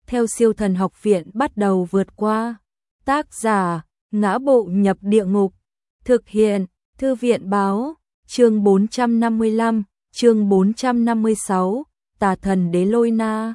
theo siêu thần học viện bắt đầu vượt qua. Tác giả, Ngã Bộ Nhập Địa Ngục. Thực hiện, Thư viện Báo. Chương 455, chương 456, Tà thần Đế Lôi Na.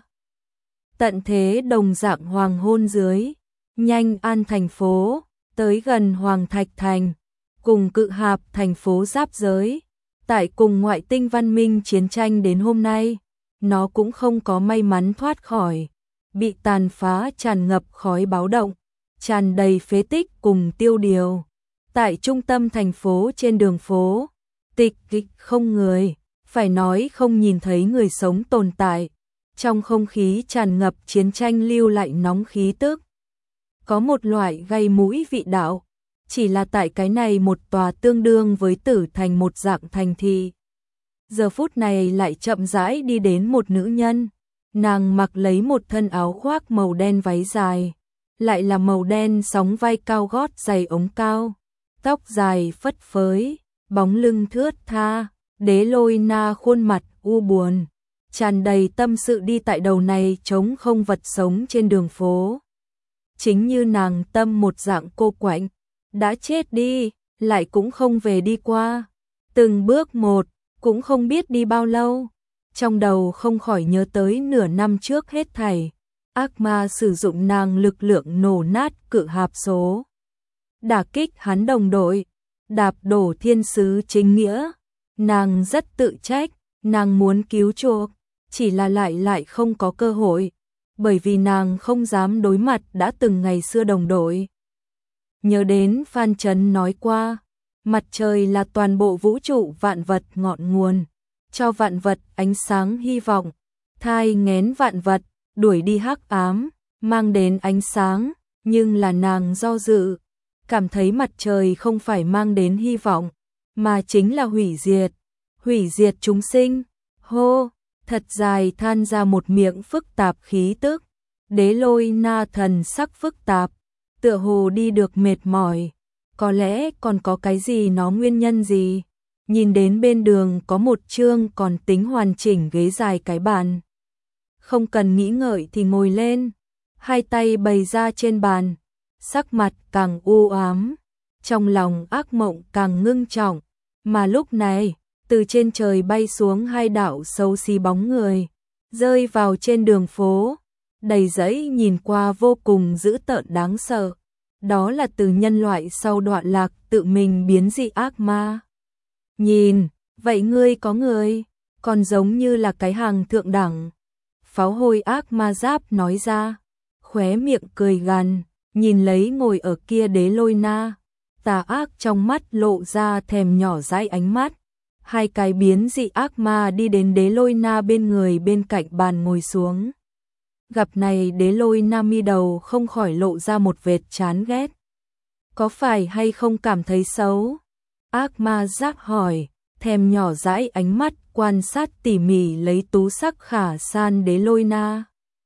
Tận thế đồng dạng hoàng hôn dưới, Nhanh An thành phố, tới gần Hoàng Thạch Thành, cùng Cự Hạp thành phố giáp giới. Tại cùng ngoại tinh văn minh chiến tranh đến hôm nay, nó cũng không có may mắn thoát khỏi, bị tàn phá tràn ngập khói báo động, tràn đầy phế tích cùng tiêu điều. Tại trung tâm thành phố trên đường phố, tịch kịch không người, phải nói không nhìn thấy người sống tồn tại. Trong không khí tràn ngập chiến tranh lưu lại nóng khí tức. Có một loại gây mũi vị đạo, chỉ là tại cái này một tòa tương đương với Tử Thành một dạng thành thị. Giờ phút này lại chậm rãi đi đến một nữ nhân, nàng mặc lấy một thân áo khoác màu đen váy dài, lại là màu đen sóng vai cao gót giày ống cao, tóc dài phất phới, bóng lưng thướt tha, Đế Lôi Na khuôn mặt u buồn, tràn đầy tâm sự đi tại đầu này trống không vật sống trên đường phố. Chính như nàng tâm một dạng cô quạnh, đã chết đi, lại cũng không về đi qua. Từng bước một, cũng không biết đi bao lâu. Trong đầu không khỏi nhớ tới nửa năm trước hết thảy. Ác ma sử dụng nàng lực lượng nổ nát Cự Hạp số, đả kích hắn đồng đội, đạp đổ thiên sứ chính nghĩa. Nàng rất tự trách, nàng muốn cứu chuộc, chỉ là lại không có cơ hội, bởi vì nàng không dám đối mặt đã từng ngày xưa đồng đội. Nhớ đến Phan Trấn nói qua, mặt trời là toàn bộ vũ trụ vạn vật ngọn nguồn, cho vạn vật ánh sáng hy vọng, thai nghén vạn vật, đuổi đi hắc ám, mang đến ánh sáng, nhưng là nàng do dự, cảm thấy mặt trời không phải mang đến hy vọng, mà chính là hủy diệt chúng sinh. Hô, thật dài than ra một miệng phức tạp khí tức. Đế Lôi Na thần sắc phức tạp, tựa hồ đi được mệt mỏi, có lẽ còn có cái gì nó nguyên nhân gì. Nhìn đến bên đường có một chương còn tính hoàn chỉnh ghế dài cái bàn, không cần nghĩ ngợi thì ngồi lên, hai tay bày ra trên bàn, sắc mặt càng u ám, trong lòng ác mộng càng ngưng trọng. Mà lúc này, từ trên trời bay xuống hai đạo xấu xí bóng người, rơi vào trên đường phố, đầy dẫy nhìn qua vô cùng dữ tợn đáng sợ. Đó là từ nhân loại sau đoạn lạc tự mình biến dị ác ma. Nhìn, vậy ngươi có người, còn giống như là cái hàng thượng đẳng. Pháo hôi ác ma giáp nói ra, khóe miệng cười gằn, nhìn lấy ngồi ở kia Đế Lôi Na, tà ác trong mắt lộ ra thèm nhỏ dãi ánh mắt. Hai cái biến dị ác ma đi đến Đế Lôi Na bên người bên cạnh bàn ngồi xuống. Gặp này Đế Lôi Na mi đầu không khỏi lộ ra một vệt chán ghét. Có phải hay không cảm thấy xấu? Ác ma giáp hỏi, thèm nhỏ dãi ánh mắt quan sát tỉ mỉ lấy tú sắc khả san Đế Lôi Na.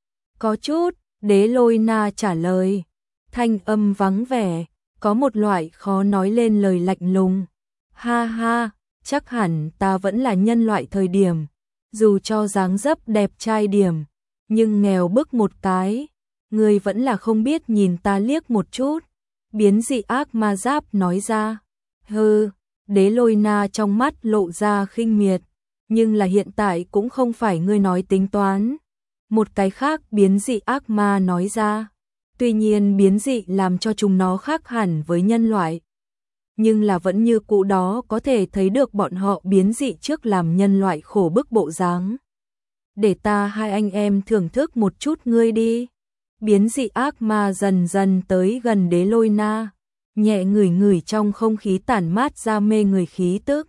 Có chút, Đế Lôi Na trả lời, thanh âm vắng vẻ, có một loại khó nói lên lời lạnh lùng. Ha ha, chắc hẳn ta vẫn là nhân loại thời điểm, dù cho dáng dấp đẹp trai điểm, nhưng nghèo bức một cái, ngươi vẫn là không biết nhìn ta liếc một chút. Biến dị ác ma giáp nói ra. Hừ, Đế Lôi Na trong mắt lộ ra khinh miệt, nhưng là hiện tại cũng không phải ngươi nói tính toán. Một cái khác biến dị ác ma nói ra. Tuy nhiên biến dị làm cho chúng nó khác hẳn với nhân loại, nhưng là vẫn như cũ đó có thể thấy được bọn họ biến dị trước làm nhân loại khổ bức bộ dáng. Để ta hai anh em thưởng thức một chút ngươi đi. Biến dị ác ma dần dần tới gần Đế Lôi Na, nhẹ ngửi ngửi trong không khí tản mát ra mê người khí tức,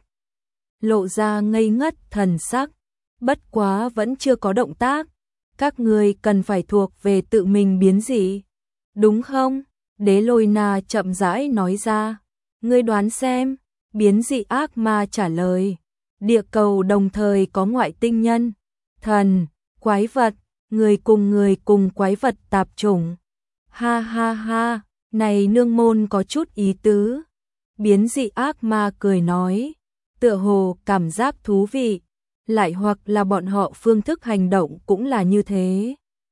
lộ ra ngây ngất thần sắc, bất quá vẫn chưa có động tác. Các ngươi cần phải thuộc về tự mình biến dị, đúng không? Đế Lôi Na chậm rãi nói ra. Ngươi đoán xem. Biến dị ác ma trả lời. Địa cầu đồng thời có ngoại tinh nhân, thần, quái vật, người cùng quái vật tạp chủng. Ha ha ha, này nương môn có chút ý tứ. Biến dị ác ma cười nói, tựa hồ cảm giác thú vị, lại hoặc là bọn họ phương thức hành động cũng là như thế.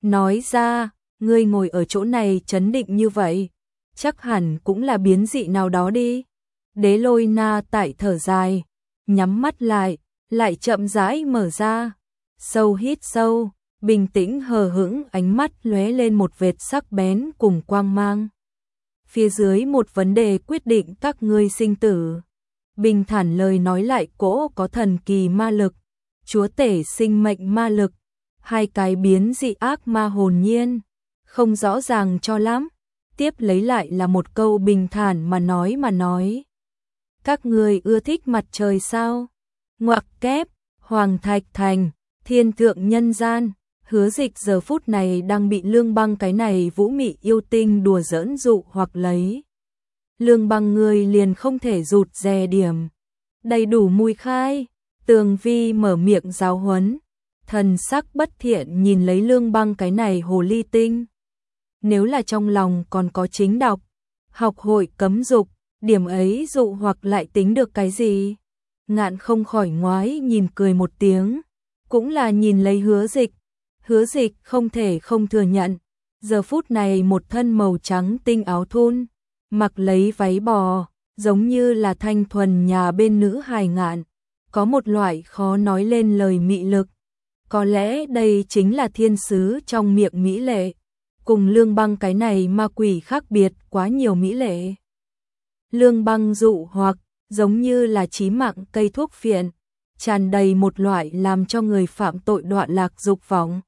nói ra, ngươi ngồi ở chỗ này trấn định như vậy, chắc hẳn cũng là biến dị nào đó đi. Đế Lôi Na tại thở dài, nhắm mắt lại chậm rãi mở ra, sâu hít sâu, bình tĩnh hờ hững, ánh mắt lóe lên một vệt sắc bén cùng quang mang. Phía dưới một vấn đề quyết định các ngươi sinh tử. Bình thản lời nói lại cỗ có thần kỳ ma lực, chúa tể sinh mệnh ma lực, hai cái biến dị ác ma hồn nhiên, không rõ ràng cho lắm. Tiếp lấy lại là một câu bình thản mà nói. Các người ưa thích mặt trời sao? Ngoặc kép, Hoàng Thạch Thành, thiên thượng nhân gian. Hứa Dịch giờ phút này đang bị Lương Băng cái này vũ mị yêu tinh đùa giỡn dụ hoặc lấy. Lương Băng người liền không thể rụt rè điểm. Đầy đủ mùi khai, Tường Vi mở miệng giáo huấn, thần sắc bất thiện nhìn lấy Lương Băng cái này hồ ly tinh. Nếu là trong lòng còn có chính đọc, học hội cấm dục, điểm ấy dụ hoặc lại tính được cái gì? Ngạn không khỏi ngoái nhìn cười một tiếng, cũng là nhìn lấy Hứa Dịch. Hứa Dịch không thể không thừa nhận, giờ phút này một thân màu trắng tinh áo thun, mặc lấy váy bò, giống như là thanh thuần nhà bên nữ hài Ngạn, có một loại khó nói lên lời mị lực. Có lẽ đây chính là thiên sứ trong miệng mỹ lệ, cùng Lương Băng cái này ma quỷ khác biệt quá nhiều mỹ lệ. Lương Băng dụ hoặc giống như là chí mạng cây thuốc phiện, tràn đầy một loại làm cho người phạm tội đoạn lạc dục vọng.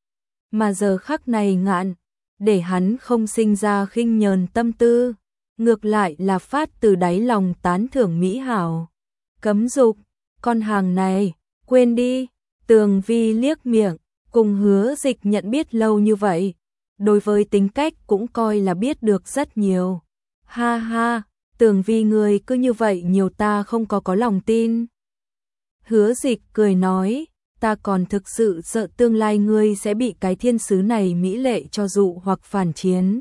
Mà giờ khắc này Ngạn, để hắn không sinh ra khinh nhờn tâm tư, ngược lại là phát từ đáy lòng tán thưởng mỹ hảo. Cấm dục, con hàng này, quên đi. Tường Vi liếc miệng, cùng Hứa Dịch nhận biết lâu như vậy, đối với tính cách cũng coi là biết được rất nhiều. Ha ha, Tường Vi người cứ như vậy nhiều ta không có lòng tin. Hứa Dịch cười nói, ta còn thực sự sợ tương lai ngươi sẽ bị cái thiên sứ này mỹ lệ cho dụ hoặc phản chiến.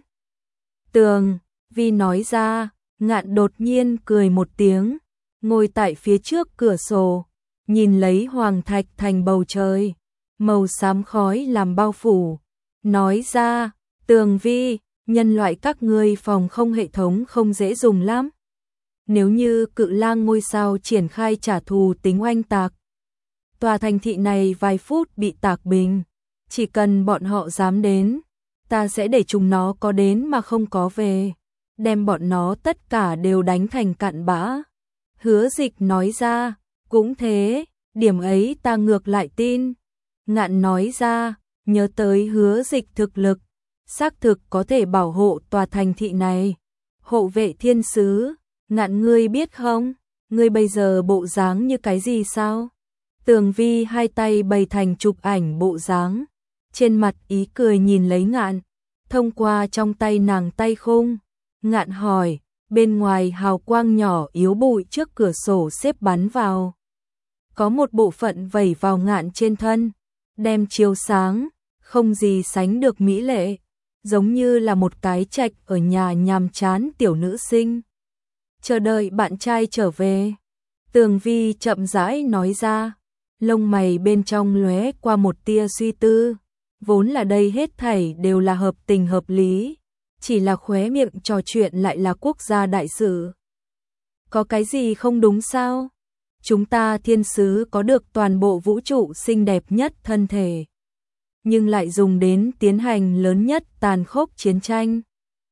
Tường Vi nói ra, Ngạn đột nhiên cười một tiếng, ngồi tại phía trước cửa sổ, nhìn lấy Hoàng Thạch Thành bầu trời, màu xám khói làm bao phủ, nói ra, Tường Vi, nhân loại các ngươi phòng không hệ thống không dễ dùng lắm. Nếu như Cự Lang ngôi sao triển khai trả thù tính oanh tạc, tòa thành thị này vài phút bị tạc bình, chỉ cần bọn họ dám đến, ta sẽ để chúng nó có đến mà không có về, đem bọn nó tất cả đều đánh thành cặn bã. Hứa Dịch nói ra, cũng thế, điểm ấy ta ngược lại tin. Ngạn nói ra, nhớ tới Hứa Dịch thực lực, xác thực có thể bảo hộ tòa thành thị này. Hộ vệ thiên sứ, Ngạn ngươi biết không, ngươi bây giờ bộ dáng như cái gì sao? Tường Vi hai tay bày thành chụp ảnh bộ dáng, trên mặt ý cười nhìn lấy Ngạn, thông qua trong tay nàng tay khung. Ngạn hỏi, bên ngoài hào quang nhỏ yếu bụi trước cửa sổ xếp bắn vào. Có một bộ phận vẩy vào Ngạn trên thân, đem chiếu sáng, không gì sánh được mỹ lệ, giống như là một cái trạch ở nhà nhàm chán tiểu nữ sinh, chờ đợi bạn trai trở về. Tường Vi chậm rãi nói ra, lông mày bên trong lóe qua một tia suy tư, vốn là đây hết thảy đều là hợp tình hợp lý, chỉ là khóe miệng trò chuyện lại là quốc gia đại sự. Có cái gì không đúng sao? Chúng ta thiên sứ có được toàn bộ vũ trụ xinh đẹp nhất thân thể, nhưng lại dùng đến tiến hành lớn nhất tàn khốc chiến tranh.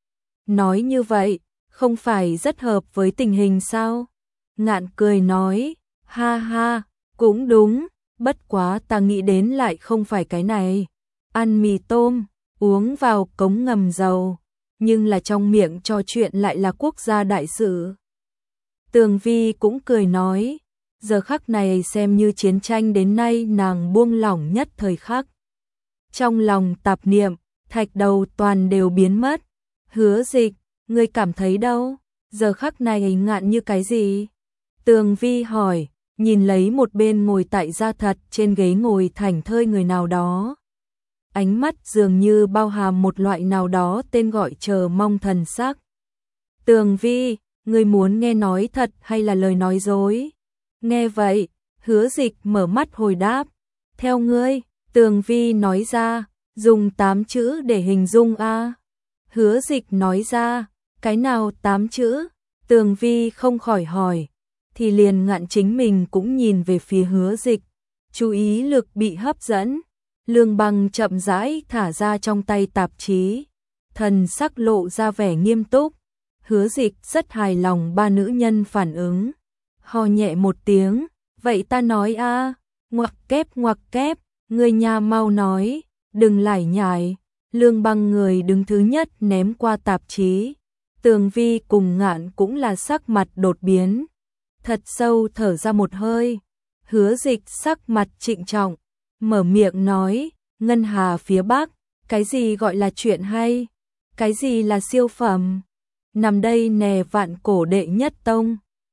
Nói như vậy, không phải rất hợp với tình hình sao? Ngạn cười nói, ha ha, cũng đúng, bất quá ta nghĩ đến lại không phải cái này. Ăn mì tôm, uống vào cống ngầm dầu, nhưng là trong miệng trò chuyện lại là quốc gia đại sự. Tường Vi cũng cười nói, giờ khắc này xem như chiến tranh đến nay nàng buông lỏng nhất thời khắc. Trong lòng tạp niệm, thạch đầu toàn đều biến mất. Hứa Dịch, ngươi cảm thấy đâu? Giờ khắc này Ngạn như cái gì? Tường Vi hỏi, nhìn lấy một bên ngồi tại gia thật trên ghế ngồi thảnh thơi người nào đó. Ánh mắt dường như bao hàm một loại nào đó tên gọi chờ mong thần sắc. Tường Vi, ngươi muốn nghe nói thật hay là lời nói dối? Nghe vậy, Hứa Dịch mở mắt hồi đáp, theo ngươi. Tường Vi nói ra, Dùng 8 chữ để hình dung a? Hứa Dịch nói ra, cái nào 8 chữ? Tường Vi không khỏi hỏi, thì liền ngạn chính mình cũng nhìn về phía Hứa Dịch, chú ý lực bị hấp dẫn. Lương Băng chậm rãi thả ra trong tay tạp chí, thần sắc lộ ra vẻ nghiêm túc. Hứa Dịch rất hài lòng ba nữ nhân phản ứng, ho nhẹ một tiếng, vậy ta nói a, ngoặc kép, người nhà mau nói, đừng lải nhải. Lương Băng người đứng thứ nhất ném qua tạp chí. Tường Vi cùng Ngạn cũng là sắc mặt đột biến, thật sâu thở ra một hơi. Hứa Dịch sắc mặt trịnh trọng, mở miệng nói, Ngân Hà phía Bắc, cái gì gọi là chuyện hay? Cái gì là siêu phẩm? Nằm đây nè vạn cổ đệ nhất tông.